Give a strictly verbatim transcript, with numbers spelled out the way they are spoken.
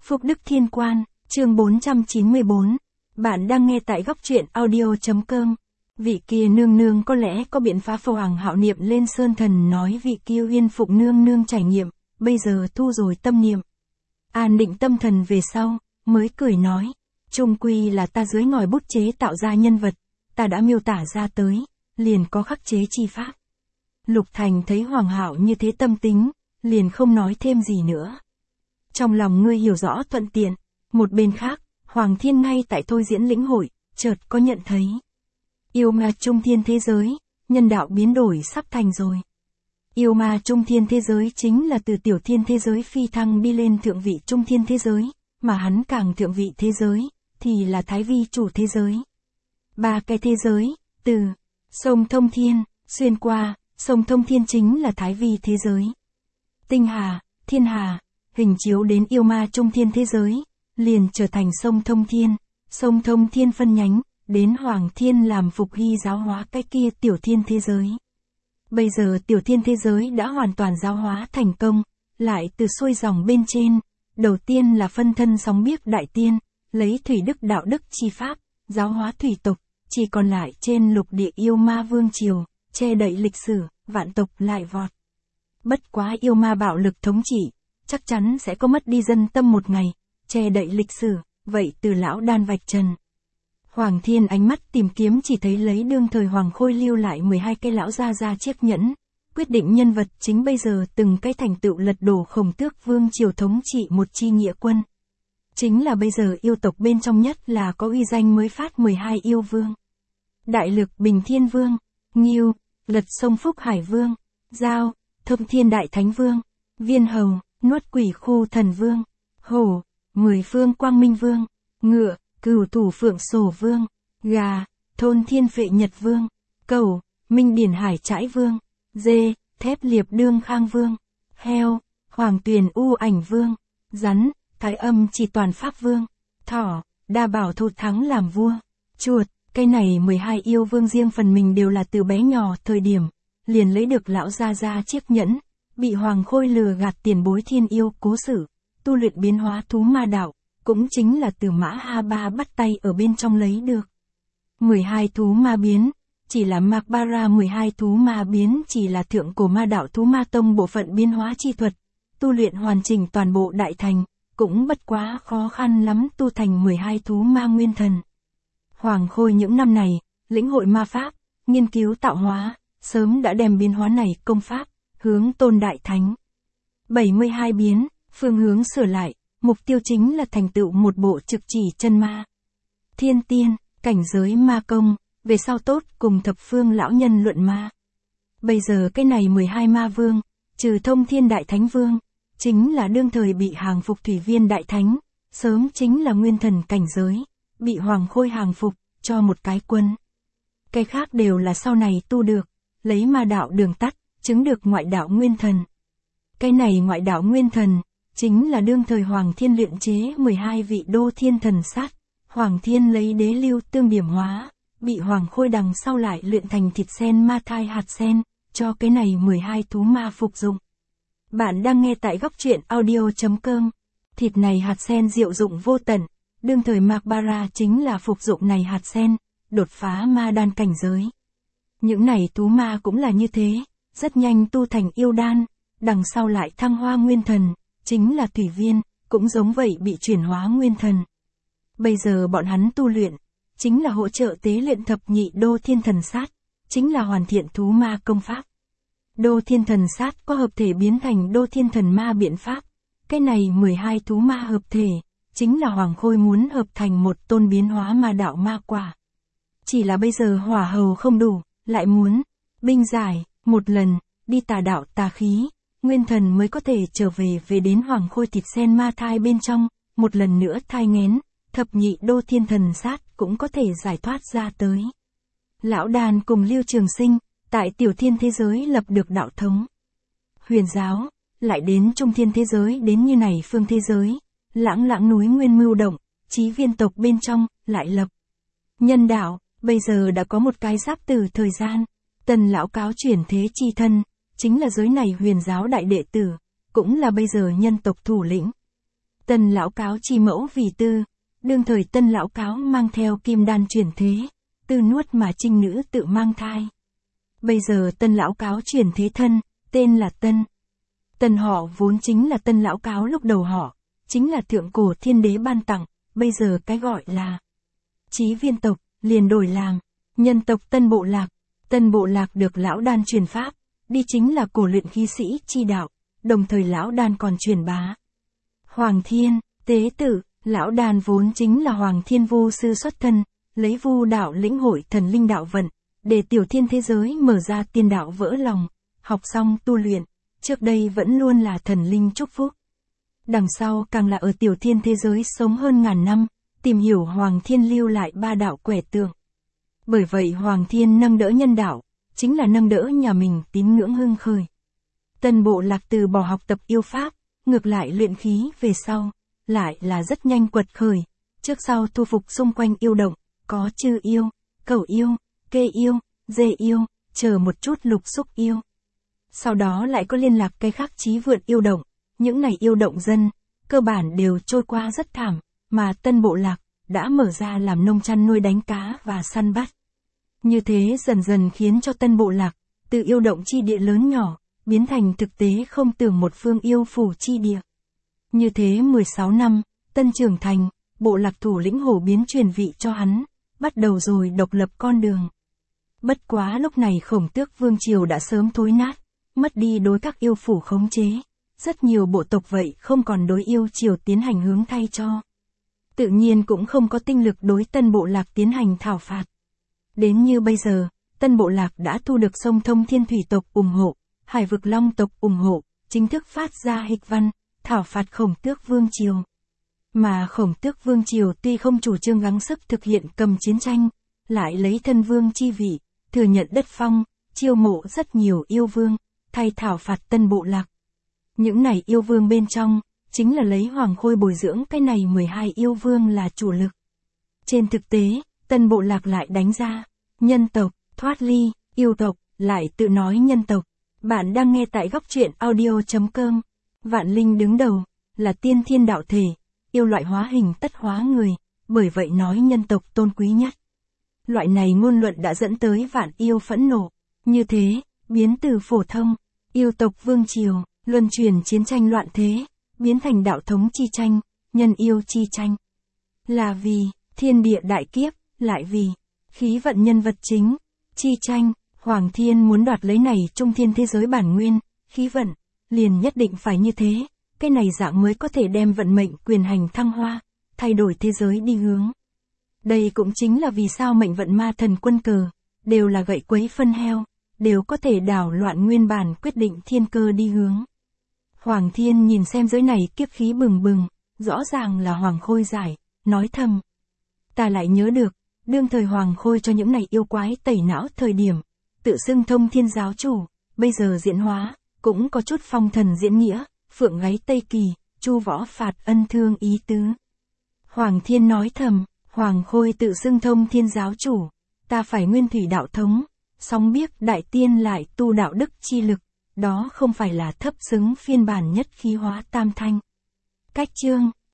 Phúc Đức Thiên Quan, chương bốn trăm chín mươi bốn. Bạn đang nghe tại góc truyện audio.com. Vị kia nương nương có lẽ có biện pháp. Phò Hoàng Hạo niệm lên sơn thần nói vị kia Uyên Phụng nương nương trải nghiệm, bây giờ thu rồi tâm niệm. An định tâm thần về sau, mới cười nói. Trung quy là ta dưới ngòi bút chế tạo ra nhân vật, ta đã miêu tả ra tới, liền có khắc chế chi pháp. Lục Thành thấy Hoàng Hạo như thế tâm tính, liền không nói thêm gì nữa. Trong lòng ngươi hiểu rõ thuận tiện, một bên khác, Hoàng Thiên ngay tại thôi diễn lĩnh hội, chợt có nhận thấy. Yêu ma trung thiên thế giới, nhân đạo biến đổi sắp thành rồi. Yêu ma trung thiên thế giới chính là từ tiểu thiên thế giới phi thăng đi lên thượng vị trung thiên thế giới, mà hắn càng thượng vị thế giới, thì là thái vi chủ thế giới. Ba cái thế giới, từ sông Thông Thiên, xuyên qua, sông Thông Thiên chính là thái vi thế giới. Tinh Hà, Thiên Hà, hình chiếu đến yêu ma trung thiên thế giới, liền trở thành sông Thông Thiên, sông Thông Thiên phân nhánh, đến Hoàng Thiên làm Phục Hy giáo hóa cái kia tiểu thiên thế giới. Bây giờ tiểu thiên thế giới đã hoàn toàn giáo hóa thành công, lại từ xuôi dòng bên trên, đầu tiên là phân thân sóng biếc đại tiên, lấy thủy đức đạo đức chi pháp, giáo hóa thủy tộc, chỉ còn lại trên lục địa yêu ma vương triều, che đậy lịch sử, vạn tộc lại vọt. Bất quá yêu ma bạo lực thống trị, chắc chắn sẽ có mất đi dân tâm một ngày, che đậy lịch sử, vậy từ lão đan vạch trần. Hoàng Thiên ánh mắt tìm kiếm chỉ thấy lấy đương thời Hoàng Khôi lưu lại mười hai cái lão gia gia chiếc nhẫn, quyết định nhân vật chính bây giờ từng cái thành tựu lật đổ Khổng Tước vương triều thống trị một chi nghĩa quân. Chính là bây giờ yêu tộc bên trong nhất là có uy danh mới phát mười hai yêu vương. Đại Lực Bình Thiên Vương, Ngưu, Lật Sông Phúc Hải Vương, Giao, Thông Thiên Đại Thánh Vương, Viên Hầu, Nuốt Quỷ Khu Thần Vương, Hổ, Mười Phương Quang Minh Vương, Ngựa, Cửu Thủ Phượng Sổ Vương, Gà, Thôn Thiên Phệ Nhật Vương, Cẩu, Minh Điển Hải Trãi Vương, Dê, Thép Liệp Đương Khang Vương, Heo, Hoàng Tuyền U Ảnh Vương, Rắn, Thái Âm Chỉ Toàn Pháp Vương, Thỏ, Đa Bảo Thụ Thắng làm vua, Chuột. Cái này mười hai yêu vương riêng phần mình đều là từ bé nhỏ thời điểm, liền lấy được lão gia gia chiếc nhẫn, bị Hoàng Khôi lừa gạt tiền bối thiên yêu cố xử, tu luyện biến hóa thú ma đạo, cũng chính là từ Mã Ha Ba bắt tay ở bên trong lấy được. mười hai thú ma biến, chỉ là Mạc Ba Ra mười hai thú ma biến chỉ là thượng cổ ma đạo thú ma tông bộ phận biến hóa chi thuật, tu luyện hoàn chỉnh toàn bộ đại thành, cũng bất quá khó khăn lắm tu thành mười hai thú ma nguyên thần. Hoàng Khôi những năm này, lĩnh hội ma pháp, nghiên cứu tạo hóa, sớm đã đem biến hóa này công pháp, hướng tôn đại thánh. bảy mươi hai biến, phương hướng sửa lại, mục tiêu chính là thành tựu một bộ trực chỉ chân ma. Thiên tiên, cảnh giới ma công, về sau tốt cùng thập phương lão nhân luận ma. Bây giờ cái này mười hai ma vương, trừ Thông Thiên Đại Thánh Vương, chính là đương thời bị hàng phục Thủy Viên Đại Thánh, sớm chính là nguyên thần cảnh giới. Bị Hoàng Khôi hàng phục, cho một cái quân. Cái khác đều là sau này tu được, lấy ma đạo đường tắt, chứng được ngoại đạo nguyên thần. Cái này ngoại đạo nguyên thần, chính là đương thời Hoàng Thiên luyện chế mười hai vị đô thiên thần sát. Hoàng Thiên lấy đế lưu tương điểm hóa, bị Hoàng Khôi đằng sau lại luyện thành thịt sen ma thai hạt sen, cho cái này mười hai thú ma phục dụng. Bạn đang nghe tại góc truyện audio.com. Thịt này hạt sen diệu dụng vô tận. Đương thời Mạc Ba Ra chính là phục dụng này hạt sen, đột phá ma đan cảnh giới. Những này thú ma cũng là như thế, rất nhanh tu thành yêu đan, đằng sau lại thăng hoa nguyên thần, chính là Thủy Viên, cũng giống vậy bị chuyển hóa nguyên thần. Bây giờ bọn hắn tu luyện, chính là hỗ trợ tế luyện thập nhị đô thiên thần sát, chính là hoàn thiện thú ma công pháp. Đô thiên thần sát có hợp thể biến thành đô thiên thần ma biện pháp, cái này mười hai thú ma hợp thể. Chính là Hoàng Khôi muốn hợp thành một tôn biến hóa ma đạo ma quả. Chỉ là bây giờ hỏa hầu không đủ, lại muốn binh giải, một lần, đi tà đạo tà khí, nguyên thần mới có thể trở về về đến Hoàng Khôi thịt sen ma thai bên trong, một lần nữa thai nghén, thập nhị đô thiên thần sát cũng có thể giải thoát ra tới. Lão Đàn cùng Lưu Trường Sinh, tại tiểu thiên thế giới lập được đạo thống. Huyền giáo, lại đến trung thiên thế giới đến như này phương thế giới. Lãng lãng núi nguyên mưu động, chí viên tộc bên trong, lại lập. Nhân đạo, bây giờ đã có một cái giáp từ thời gian. Tần lão cáo chuyển thế chi thân, chính là giới này huyền giáo đại đệ tử, cũng là bây giờ nhân tộc thủ lĩnh. Tân Lão Cáo chi mẫu vì Tư, đương thời Tân Lão Cáo mang theo kim đan chuyển thế, Tư nuốt mà trinh nữ tự mang thai. Bây giờ Tân Lão Cáo chuyển thế thân, tên là Tân. Tân họ vốn chính là Tân Lão Cáo lúc đầu họ, chính là thượng cổ thiên đế ban tặng, bây giờ cái gọi là Chí Viên tộc, liền đổi làm nhân tộc Tân Bộ Lạc. Tân Bộ Lạc được Lão Đan truyền pháp, đi chính là cổ luyện khí sĩ chi đạo, đồng thời Lão Đan còn truyền bá. Hoàng Thiên, tế tử, Lão Đan vốn chính là Hoàng Thiên Vu sư xuất thân, lấy vu đạo lĩnh hội thần linh đạo vận, để tiểu thiên thế giới mở ra tiên đạo vỡ lòng, học xong tu luyện, trước đây vẫn luôn là thần linh chúc phúc. Đằng sau càng là ở tiểu thiên thế giới sống hơn ngàn năm, tìm hiểu Hoàng Thiên lưu lại ba đạo quẻ tượng. Bởi vậy Hoàng Thiên nâng đỡ nhân đạo, chính là nâng đỡ nhà mình tín ngưỡng hưng khởi. Tân Bộ Lạc từ bỏ học tập yêu pháp, ngược lại luyện khí về sau, lại là rất nhanh quật khởi, trước sau thu phục xung quanh yêu động, có chư yêu, cẩu yêu, kê yêu, dê yêu, chờ một chút lục xúc yêu. Sau đó lại có liên lạc cái khác chí vượn yêu động, những này yêu động dân, cơ bản đều trôi qua rất thảm, mà Tân Bộ Lạc đã mở ra làm nông chăn nuôi đánh cá và săn bắt. Như thế dần dần khiến cho Tân Bộ Lạc, từ yêu động chi địa lớn nhỏ, biến thành thực tế không tưởng một phương yêu phủ chi địa. Như thế mười sáu năm, Tân trưởng thành, Bộ Lạc thủ lĩnh Hổ Biến truyền vị cho hắn, bắt đầu rồi độc lập con đường. Bất quá lúc này Khổng Tước Vương Triều đã sớm thối nát, mất đi đối các yêu phủ khống chế, rất nhiều bộ tộc vậy không còn đối yêu triều tiến hành hướng thay cho. Tự nhiên cũng không có tinh lực đối Tân Bộ Lạc tiến hành thảo phạt. Đến như bây giờ, Tân Bộ Lạc đã thu được Sông Thông Thiên Thủy tộc ủng hộ, Hải Vực Long tộc ủng hộ, chính thức phát ra hịch văn, thảo phạt Khổng Tước Vương Triều. Mà Khổng Tước Vương Triều tuy không chủ trương gắng sức thực hiện cầm chiến tranh, lại lấy thân vương chi vị, thừa nhận đất phong, chiêu mộ rất nhiều yêu vương, thay thảo phạt Tân Bộ Lạc. Những này yêu vương bên trong, chính là lấy Hoàng Khôi bồi dưỡng cái này mười hai yêu vương là chủ lực. Trên thực tế, Tân Bộ Lạc lại đánh ra, nhân tộc, thoát ly, yêu tộc, lại tự nói nhân tộc. Bạn đang nghe tại góc truyện audio chấm com. Vạn linh đứng đầu, là tiên thiên đạo thể, yêu loại hóa hình tất hóa người, bởi vậy nói nhân tộc tôn quý nhất. Loại này ngôn luận đã dẫn tới vạn yêu phẫn nộ. Như thế, biến từ phổ thông, yêu tộc vương triều, luân truyền chiến tranh loạn thế, biến thành đạo thống chi tranh, nhân yêu chi tranh. Là vì, thiên địa đại kiếp, lại vì, khí vận nhân vật chính, chi tranh, Hoàng Thiên muốn đoạt lấy này trung thiên thế giới bản nguyên, khí vận, liền nhất định phải như thế, cái này dạng mới có thể đem vận mệnh quyền hành thăng hoa, thay đổi thế giới đi hướng. Đây cũng chính là vì sao mệnh vận ma thần quân cờ, đều là gậy quấy phân heo, đều có thể đảo loạn nguyên bản quyết định thiên cơ đi hướng. Hoàng Thiên nhìn xem giới này kiếp khí bừng bừng, rõ ràng là Hoàng Khôi giải, nói thầm. Ta lại nhớ được, đương thời Hoàng Khôi cho những này yêu quái tẩy não thời điểm, tự xưng Thông Thiên giáo chủ, bây giờ diễn hóa, cũng có chút phong thần diễn nghĩa, phượng gáy Tây Kỳ, chu võ phạt ân thương ý tứ. Hoàng Thiên nói thầm, Hoàng Khôi tự xưng Thông Thiên giáo chủ, ta phải nguyên thủy đạo thống, song biết đại tiên lại tu đạo đức chi lực, đó không phải là thấp xứng phiên bản nhất khí hóa tam thanh. Cách chương